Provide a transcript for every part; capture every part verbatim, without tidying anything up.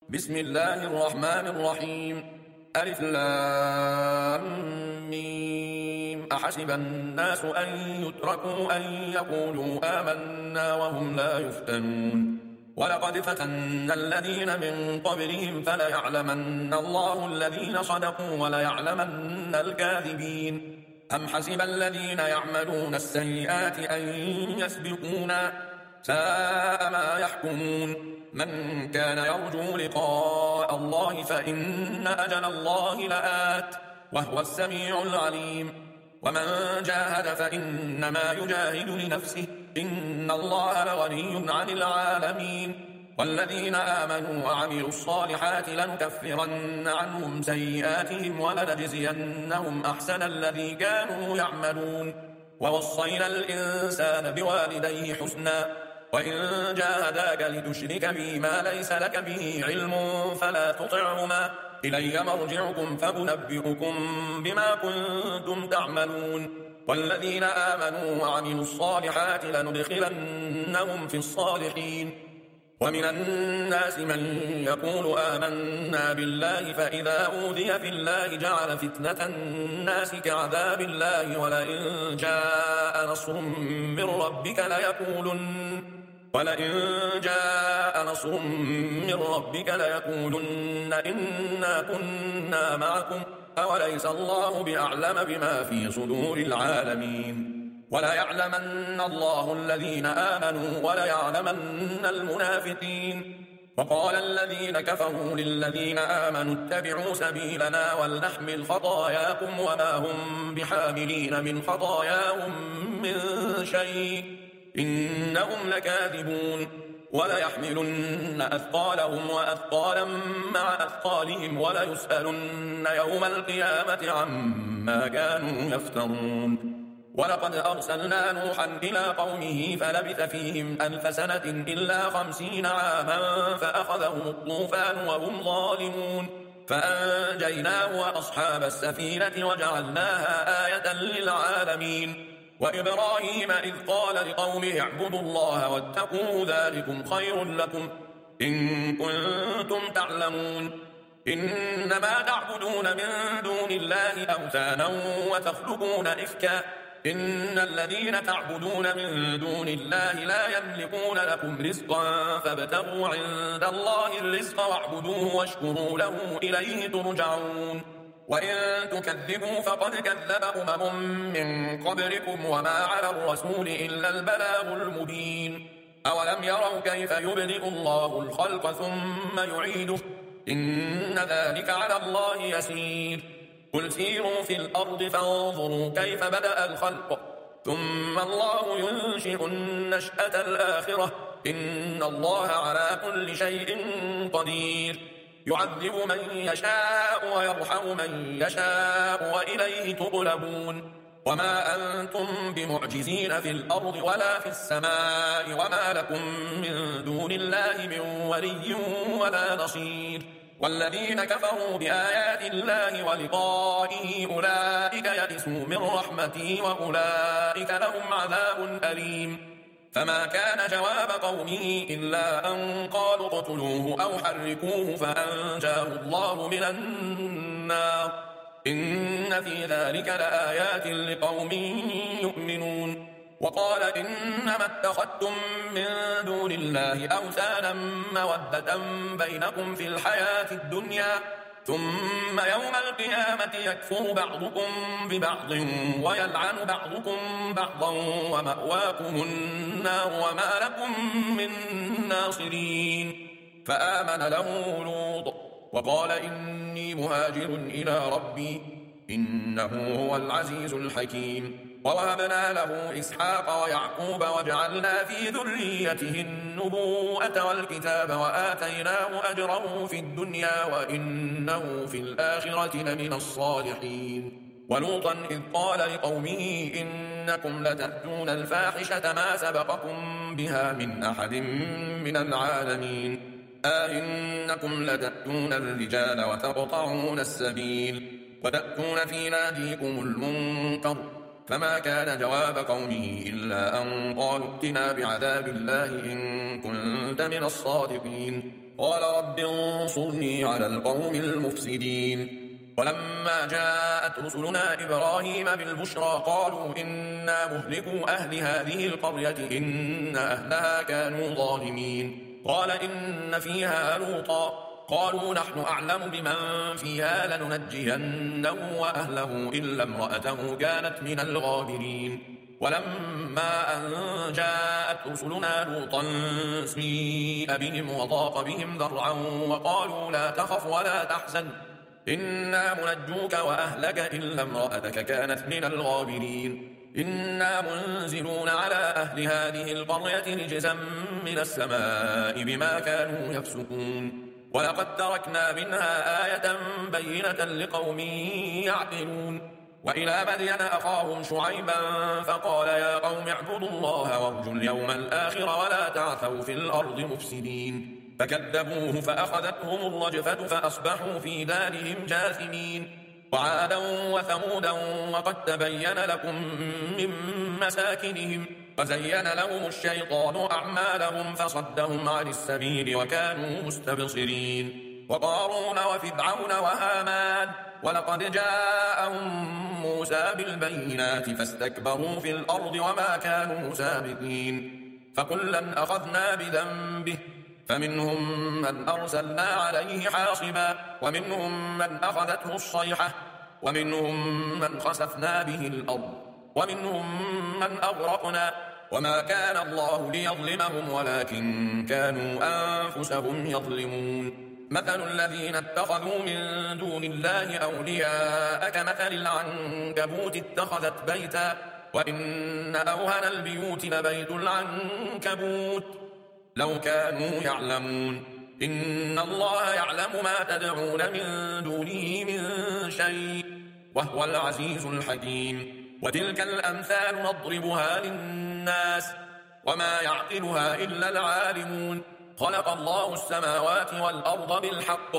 بسم الله الرحمن الرحيم. ألف لام ميم. أحسب الناس أن يتركوا أن يقولوا آمنا وهم لا يفتنون. ولقد فتنا الذين من قبلهم فليعلمن الله الذين صدقوا وليعلمن الكاذبين. أم حسب الذين يعملون السيئات أن يسبقونا ساء ما يحكمون. من كان يرجو لقاء الله فإن أجل الله لآت وهو السميع العليم. ومن جاهد فإنما يجاهد لنفسه إن الله لغني عن العالمين. والذين آمنوا وعملوا الصالحات لنكفرن عنهم سيئاتهم ولنجزينهم أحسن الذي كانوا يعملون. ووصينا الإنسان بوالديه حسنا وإن جاهداك لتشرك بي ما ليس لك به علم فلا تطعهما إلي مرجعكم فأنبئكم بما كنتم تعملون. والذين آمنوا وعملوا الصالحات لندخلنهم في الصالحين. ومن الناس من يقول آمنا بالله فإذا أوذي في الله جعل فتنة الناس كعذاب الله ولئن جاء نصر من ربك ليقولن ولئن جاء نصر من ربك ليقولن إنا كنا معكم أوليس الله بأعلم بما في صدور العالمين. وليعلمن الله الذين آمنوا وليعلمن المنافقين. وقال الذين كفروا للذين آمنوا اتبعوا سبيلنا ولنحمل خطاياكم وما هم بحاملين من خطاياهم من شيء إنهم لكاذبون. وليحملن أثقالهم وأثقالا مع أثقالهم وليسألن يوم القيامة عما كانوا يفترون. ولقد أرسلنا نوحا إلى قومه فلبث فيهم ألف سنة إلا خمسين عاما فأخذهم الطوفان وهم ظالمون فأنجيناه وأصحاب السفينة وجعلناها آية للعالمين. وإبراهيم إذ قال لقومه اعبدوا الله واتقوا ذلكم خير لكم إن كنتم تعلمون. إنما تعبدون من دون الله أوثانا وتخلقون إفكا إن الذين تعبدون من دون الله لا يملكون لكم رزقا فابتغوا عند الله الرزق واعبدوه واشكروا له إليه ترجعون. وإن تكذبوا فقد كذب أمم من قبلكم وما على الرسول إلا البلاغ المبين. أولم يروا كيف يبدئ الله الخلق ثم يعيده إن ذلك على الله يسير. قل سيروا في الأرض فانظروا كيف بدأ الخلق ثم الله ينشئ النشأة الآخرة إن الله على كل شيء قدير. يعذب من يشاء ويرحم من يشاء وإليه تقلبون. وما أنتم بمعجزين في الأرض ولا في السماء وما لكم من دون الله من ولي ولا نصير. والذين كفروا بآيات الله ولقائه أولئك يئسوا من رحمتي وأولئك لهم عذاب أليم. فما كان جواب قومه إلا أن قالوا اقتلوه أو حركوه فأنجاه الله من النار إن في ذلك لآيات لقوم يؤمنون. وقال إنما اتخذتم من دون الله أوثانا مودة بينكم في الحياة الدنيا ثم يوم القيامة يكفر بعضكم ببعض ويلعن بعضكم بعضا ومأواكم النار وما لكم من ناصرين. فآمن له لوط وقال إني مهاجر إلى ربي إنه هو العزيز الحكيم. ووهبنا له إسحاق ويعقوب وجعلنا في ذريته النبوءة والكتاب وآتيناه أجره في الدنيا وإنه في الآخرة لمن الصالحين. ولوطا إذ قال لقومه إنكم لتأتون الفاحشة ما سبقكم بها من أحد من العالمين أئنكم لتأتون الرجال وتقطعون السبيل وتأتون في ناديكم المنكر فما كان جواب قومه إلا أن قالوا ائتنا بعذاب الله إن كنت من الصادقين. قال رب انصرني على القوم المفسدين. ولما جاءت رسلنا إبراهيم بالبشرى قالوا إنا مهلكوا أهل هذه القرية إن أهلها كانوا ظالمين. قال إن فيها لوطا قالوا نحن أعلم بمن فيها لننجينه وأهله إلا امرأته كانت من الغابرين. ولما أن جاءت رسلنا لوطا سيء بهم وضاق بهم ذرعا وقالوا لا تخف ولا تحزن إنا منجوك وأهلك إلا امرأتك كانت من الغابرين. إنا منزلون على أهل هذه القرية رجزا من السماء بما كانوا يفسقون. ولقد تركنا منها آية بينة لقوم يعقلون. وإلى مدين أخاهم شعيبا فقال يا قوم اعبدوا الله وارجوا اليوم الآخر ولا تعثوا في الأرض مفسدين. فكذبوه فأخذتهم الرجفة فأصبحوا في دارهم جاثمين. وعادا وثمودا وقد تبين لكم من مساكنهم وزين لهم الشيطان أعمالهم فصدهم عن السبيل وكانوا مستبصرين. وقارون وفرعون وهامان ولقد جاءهم موسى بالبينات فاستكبروا في الأرض وما كانوا سابقين. فكلا أخذنا بذنبه فمنهم من أرسلنا عليه حاصبا ومنهم من أخذته الصيحة ومنهم من خسفنا به الأرض ومنهم من أغرقنا وما كان الله ليظلمهم ولكن كانوا أنفسهم يظلمون. مثل الذين اتخذوا من دون الله أولياء كمثل العنكبوت اتخذت بيتا وإن أوهن البيوت لبيت العنكبوت لو كانوا يعلمون. إن الله يعلم ما تدعون من دونه من شيء وهو العزيز الحكيم. وتلك الأمثال نضربها للناس وما يعقلها إلا العالمون. خلق الله السماوات والأرض بالحق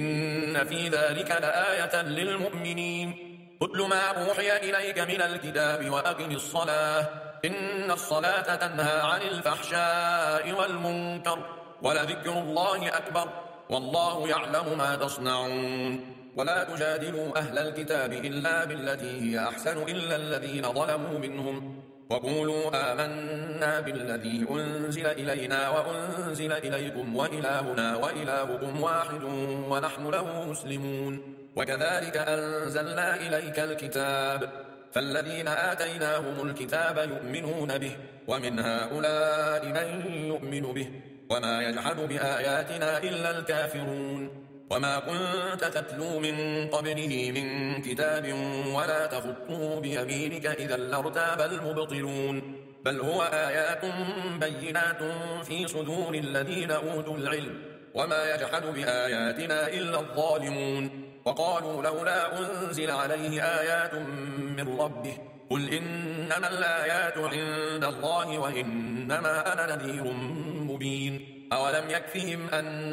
إن في ذلك لآية للمؤمنين. اتل ما أوحي إليك من الكتاب وأقم الصلاة إن الصلاة تنهى عن الفحشاء والمنكر ولذكر الله أكبر والله يعلم ما تصنعون. ولا تجادلوا أهل الكتاب إلا بالتي هي أحسن إلا الذين ظلموا منهم وقولوا آمنا بالذي أنزل إلينا وأنزل إليكم وإلهنا وإلهكم واحد ونحن له مسلمون. وكذلك أنزلنا إليك الكتاب فالذين آتيناهم الكتاب يؤمنون به ومن هؤلاء من يؤمن به وما يجحد بآياتنا إلا الكافرون. وما كنت تتلو من قبله من كتاب ولا تخطه بيمينك إذا لارتاب المبطلون. بل هو آيات بينات في صدور الذين أوتوا العلم وما يجحد بآياتنا إلا الظالمون. وقالوا لولا أنزل عليه آيات من ربه قل إنما الآيات عند الله وإنما أنا نذير مبين. أولم يكفهم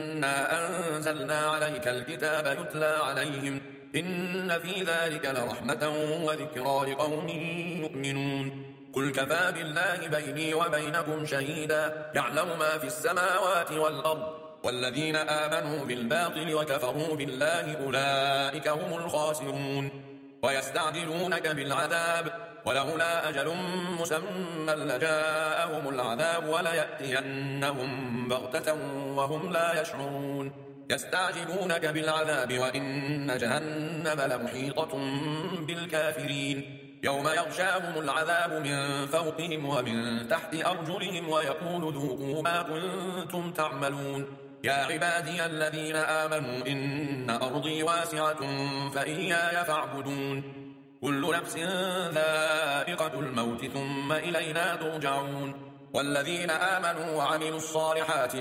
أنا أنزلنا عليك الكتاب يتلى عليهم إن في ذلك لرحمة وذكرى لقوم يؤمنون. قل كفى بالله بيني وبينكم شهيدا يعلم ما في السماوات والأرض والذين آمنوا بالباطل وكفروا بالله أولئك هم الخاسرون. ويستعجلونك بالعذاب ولولا أجل مسمى لجاءهم العذاب وليأتينهم بغتة وهم لا يشعرون. يستعجلونك بالعذاب وإن جهنم لمحيطة بالكافرين. يوم يغشاهم العذاب من فوقهم ومن تحت أرجلهم ويقول ذوقوا ما كنتم تعملون. يا عبادي الذين آمنوا إن أرضي واسعة فإياي فاعبدون. كل نفس ذائقة الموت ثم إلينا ترجعون. والذين آمنوا وعملوا الصالحات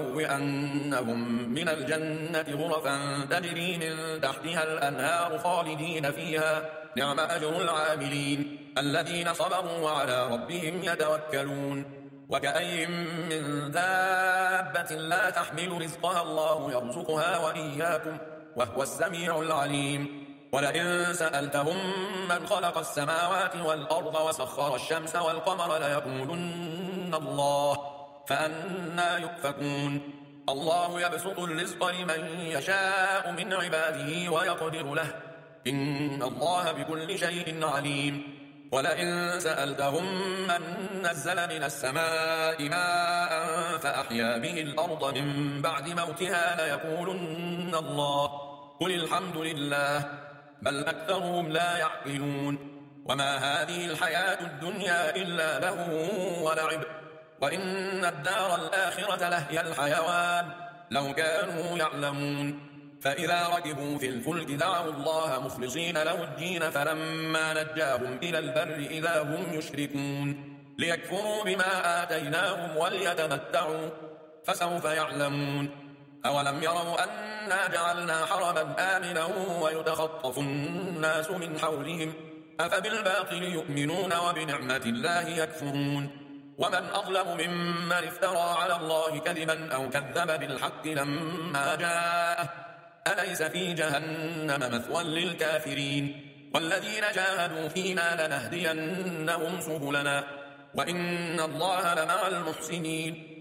لنبوئنهم من الجنة غرفا تجري من تحتها الأنهار خالدين فيها نعم أجر العاملين الذين صبروا وعلى ربهم يتوكلون. وكأي من دابة لا تحمل رزقها الله يرزقها وإياكم وهو السميع العليم. ولئن سألتهم من خلق السماوات والأرض وسخر الشمس والقمر ليقولن الله فأنا يؤفكون. الله يبسط الرزق لمن يشاء من عباده ويقدر له إن الله بكل شيء عليم ولئن سألتهم من نزل من السماء ماء فأحيا به الأرض من بعد موتها ليقولن الله قل الحمد لله بل أكثرهم لا يعقلون وما هذه الحياة الدنيا إلا له ولعب وإن الدار الآخرة لهي الحيوان لو كانوا يعلمون فإذا ركبوا في الفلك دعوا الله مخلصين له الدين فلما نجاهم إلى البر إذا هم يشركون ليكفروا بما آتيناهم وليتمتعوا فسوف يعلمون أولم يروا أنا جعلنا حرما آمنا ويتخطف الناس من حولهم أفبالباطل يؤمنون وبنعمة الله يكفرون ومن أظلم ممن افترى على الله كذبا أو كذب بالحق لما جاءه أليس في جهنم مثوى للكافرين والذين جاهدوا فينا لنهدينهم سبلنا وإن الله لمع المحسنين